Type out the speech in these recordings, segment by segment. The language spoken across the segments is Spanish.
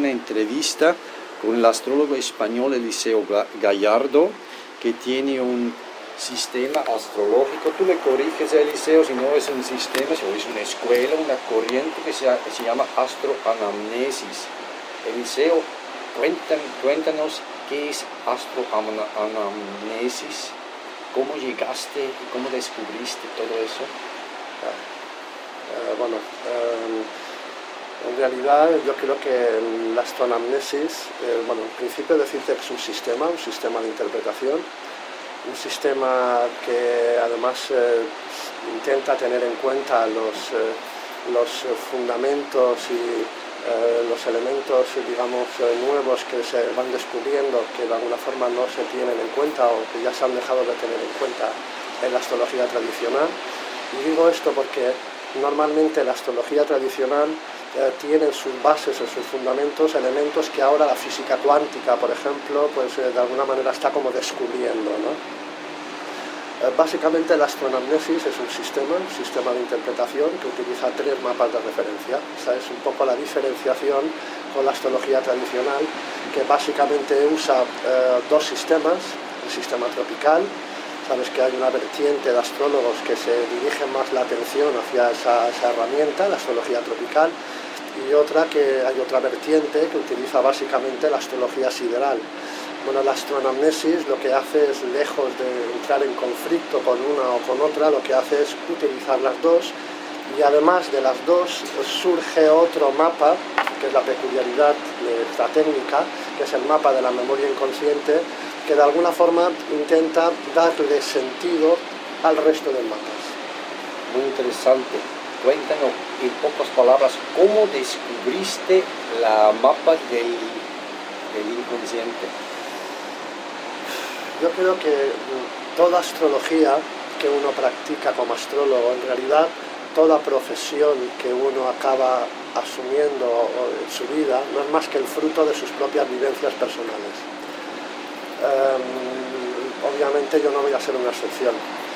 una entrevista con el astrólogo español Eliseo Gallardo, que tiene un sistema astrológico. Tú le corriges a Eliseo si no es un sistema, si es una escuela, una corriente que se llama astroanamnesis. Eliseo, cuéntanos qué es astroanamnesis, cómo llegaste y cómo descubriste todo eso. En realidad yo creo que la astroanamnesis, en principio decirte que es un sistema de interpretación, un sistema que además intenta tener en cuenta los fundamentos y los elementos, digamos, nuevos que se van descubriendo, que de alguna forma no se tienen en cuenta o que ya se han dejado de tener en cuenta en la astrología tradicional. Y digo esto porque normalmente la astrología tradicional tiene en sus bases, en sus fundamentos, elementos que ahora la física cuántica, por ejemplo, pues de alguna manera está como descubriendo, ¿no? Básicamente la astroanamnesis es un sistema de interpretación que utiliza 3 mapas de referencia. Esa es un poco la diferenciación con la astrología tradicional, que básicamente usa 2 sistemas, el sistema tropical. Sabes que hay una vertiente de astrólogos que se dirigen más la atención hacia esa herramienta, la astrología tropical, y hay otra vertiente que utiliza básicamente la astrología sideral. Bueno, la astroanamnesis lo que hace es, lejos de entrar en conflicto con una o con otra, lo que hace es utilizar las dos, y además de las dos surge otro mapa, que es la peculiaridad de esta técnica, que es el mapa de la memoria inconsciente, que de alguna forma intenta darle sentido al resto del mapa. Muy interesante. Cuéntanos en pocas palabras, ¿cómo descubriste la mapa del inconsciente? Yo creo que toda astrología que uno practica como astrólogo, en realidad toda profesión que uno acaba asumiendo en su vida, no es más que el fruto de sus propias vivencias personales. Obviamente yo no voy a ser una excepción.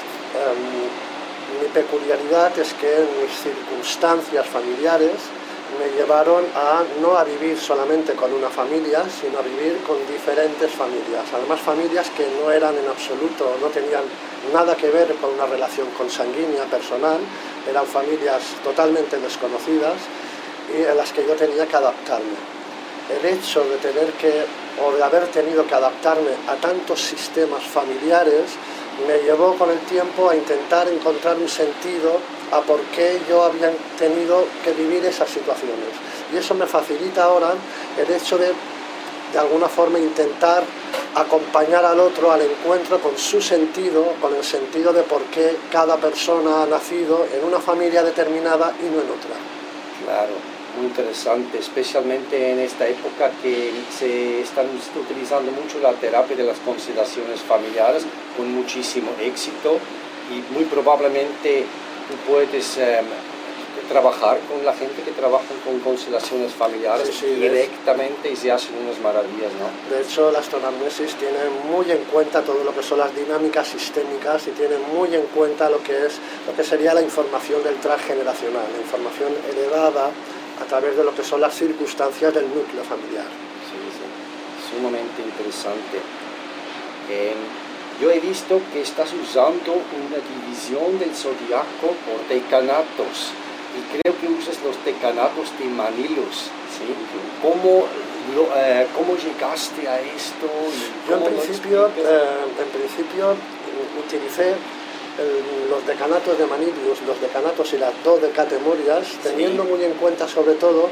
Mi peculiaridad es que mis circunstancias familiares me llevaron no a vivir solamente con una familia, sino a vivir con diferentes familias. Además, familias que no eran en absoluto, no tenían nada que ver con una relación consanguínea, personal, eran familias totalmente desconocidas y en las que yo tenía que adaptarme. El hecho de de haber tenido que adaptarme a tantos sistemas familiares me llevó con el tiempo a intentar encontrar un sentido a por qué yo había tenido que vivir esas situaciones. Y eso me facilita ahora el hecho de alguna forma intentar acompañar al otro al encuentro con su sentido, con el sentido de por qué cada persona ha nacido en una familia determinada y no en otra. Claro, muy interesante, especialmente en esta época que se están utilizando mucho la terapia de las constelaciones familiares con muchísimo éxito, y muy probablemente tú puedes trabajar con la gente que trabaja con constelaciones familiares directamente y se hacen unas maravillas, ¿no? De hecho, la astroanamnesis tiene muy en cuenta todo lo que son las dinámicas sistémicas y tiene muy en cuenta lo que sería la información del transgeneracional, la información heredada a través de lo que son las circunstancias del núcleo familiar. Sí, sumamente interesante. Yo he visto que estás usando una división del zodiaco por decanatos, y creo que usas los decanatos de Manilos, ¿sí? ¿Cómo llegaste a esto? Yo en principio utilicé los decanatos de Manilius, los decanatos y las dodecatemorias, teniendo muy en cuenta sobre todo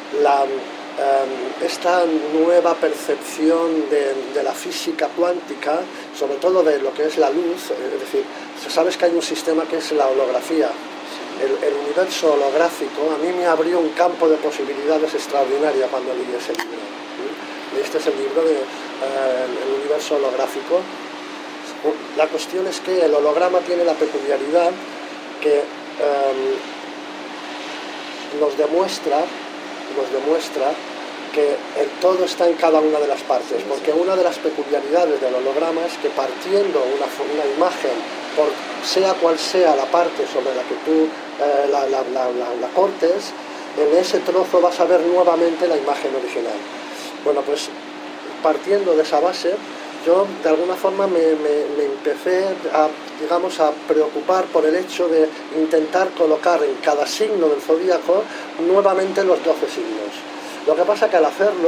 esta nueva percepción de la física cuántica, sobre todo de lo que es la luz. Es decir, sabes que hay un sistema que es la holografía. El universo holográfico a mí me abrió un campo de posibilidades extraordinaria cuando leí ese libro. Este es el libro del universo holográfico. La cuestión es que el holograma tiene la peculiaridad que nos demuestra que el todo está en cada una de las partes, porque una de las peculiaridades del holograma es que partiendo una imagen, sea cual sea la parte sobre la que tú la cortes, en ese trozo vas a ver nuevamente la imagen original. Bueno, pues partiendo de esa base, yo de alguna forma me empecé a, digamos, a preocupar por el hecho de intentar colocar en cada signo del zodíaco nuevamente los 12 signos. Lo que pasa que al hacerlo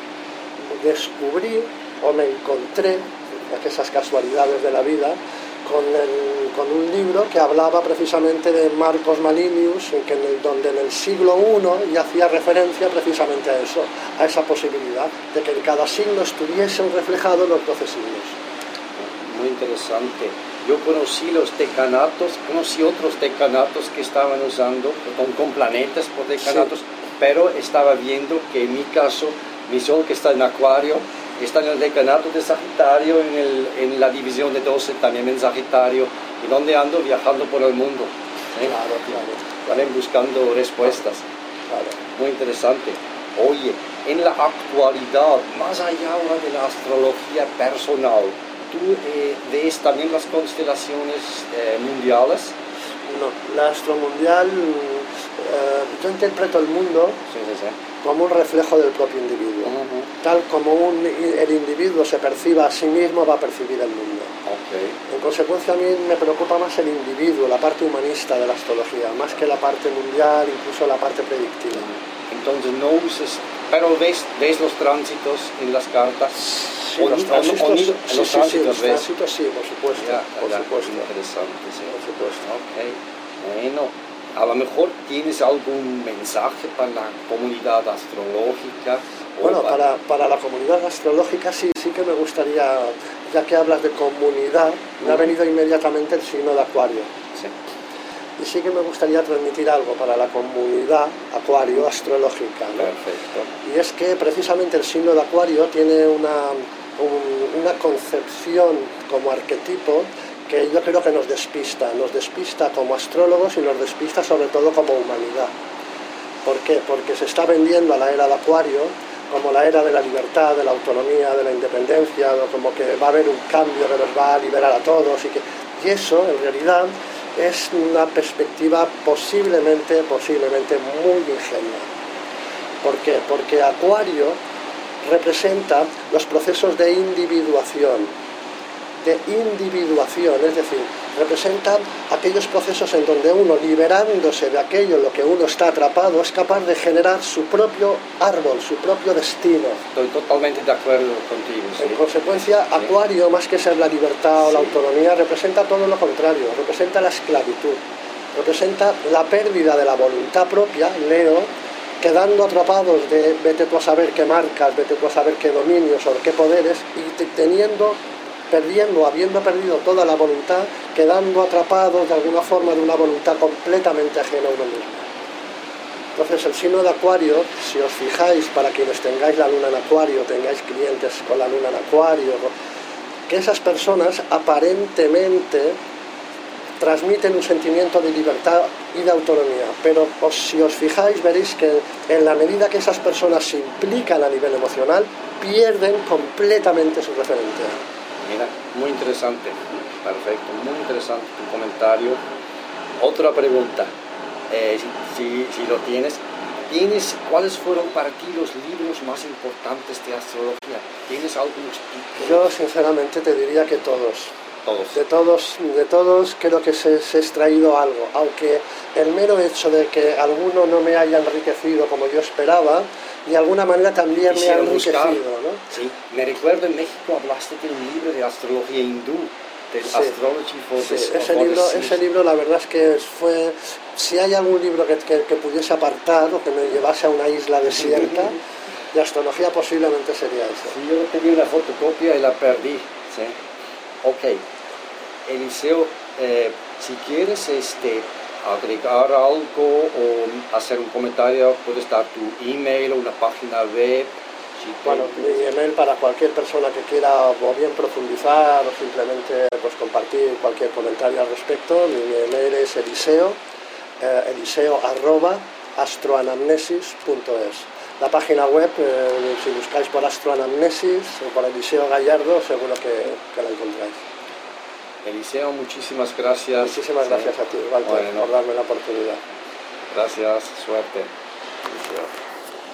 descubrí o me encontré, esas casualidades de la vida, con un libro que hablaba precisamente de Marcos Manilius, donde en el siglo I ya hacía referencia precisamente a eso, a esa posibilidad de que en cada signo estuviesen reflejados los 12 signos. Muy interesante. Yo conocí los decanatos, conocí otros decanatos que estaban usando con planetas por decanatos, sí. Pero estaba viendo que en mi caso, mi sol que está en Acuario, está en el decanato de Sagitario, en la división de 12 también en Sagitario, y donde ando viajando por el mundo, ¿eh? Claro. ¿Vale? Buscando respuestas. Claro. Muy interesante. Oye, en la actualidad, más allá ahora de la astrología personal, ¿tú ves también las constelaciones mundiales? No, la astromundial, yo interpreto el mundo como un reflejo del propio individuo. Tal como el individuo se perciba a sí mismo, va a percibir el mundo. En consecuencia, a mí me preocupa más el individuo, la parte humanista de la astrología, más que la parte mundial, incluso la parte predictiva. Entonces no uses, pero ves los tránsitos en las cartas. Sí, los tránsitos, sí, por supuesto. Por supuesto. Interesante, sí. Por supuesto. Bueno, a lo mejor tienes algún mensaje para la comunidad astrológica. Bueno, para la comunidad astrológica sí que me gustaría, ya que hablas de comunidad, me ha venido inmediatamente el signo de Acuario. Sí. Y sí que me gustaría transmitir algo para la comunidad Acuario astrológica, ¿no? Perfecto. Y es que precisamente el signo de Acuario tiene una concepción como arquetipo que yo creo que nos despista como astrólogos y nos despista sobre todo como humanidad. ¿Por qué? Porque se está vendiendo a la era de Acuario como la era de la libertad, de la autonomía, de la independencia, como que va a haber un cambio que nos va a liberar a todos y eso en realidad es una perspectiva posiblemente muy ingenua. ¿Por qué? Porque Acuario representa los procesos de individuación, es decir, representa aquellos procesos en donde uno, liberándose de aquello en lo que uno está atrapado, es capaz de generar su propio árbol, su propio destino. Estoy totalmente de acuerdo contigo. Sí. En consecuencia, sí. Acuario, más que ser la libertad o la autonomía, representa todo lo contrario, representa la esclavitud, representa la pérdida de la voluntad propia, Leo, quedando atrapados de vete tú a saber qué marcas, vete tú a saber qué dominios o qué poderes, y habiendo perdido toda la voluntad, quedando atrapados de alguna forma de una voluntad completamente ajena a uno mismo. Entonces el signo de Acuario, si os fijáis, para quienes tengáis la luna en Acuario, tengáis clientes con la luna en Acuario, que esas personas aparentemente transmiten un sentimiento de libertad y de autonomía, pero si os fijáis veréis que en la medida que esas personas se implican a nivel emocional, pierden completamente su referente. Mira, muy interesante, perfecto, muy interesante tu comentario. Otra pregunta, si lo tienes, ¿cuáles fueron para ti los libros más importantes de astrología? ¿Tienes algunos títulos? Yo sinceramente te diría que todos. Todos. De todos creo que se ha extraído algo, aunque el mero hecho de que alguno no me haya enriquecido como yo esperaba, de alguna manera también me ha enriquecido, ¿no? Sí, me recuerdo en México hablaste de un libro de astrología hindú, del Astrology for the Seas. Ese libro la verdad es que fue, si hay algún libro que pudiese apartar o que me llevase a una isla desierta, de astrología posiblemente sería ese. Sí, yo tenía una fotocopia y la perdí, ¿sí? Ok, Eliseo, si quieres agregar algo o hacer un comentario, puedes dar tu email o una página web. Bueno, mi email para cualquier persona que quiera o bien profundizar o simplemente pues, compartir cualquier comentario al respecto, mi email es eliseo@astroanamnesis.es. La página web, si buscáis por Astroanamnesis o por Eliseo Gallardo, seguro que la encontráis. Eliseo, muchísimas gracias. Muchísimas gracias a ti, Walter, por darme la oportunidad. Gracias, suerte. conclusión.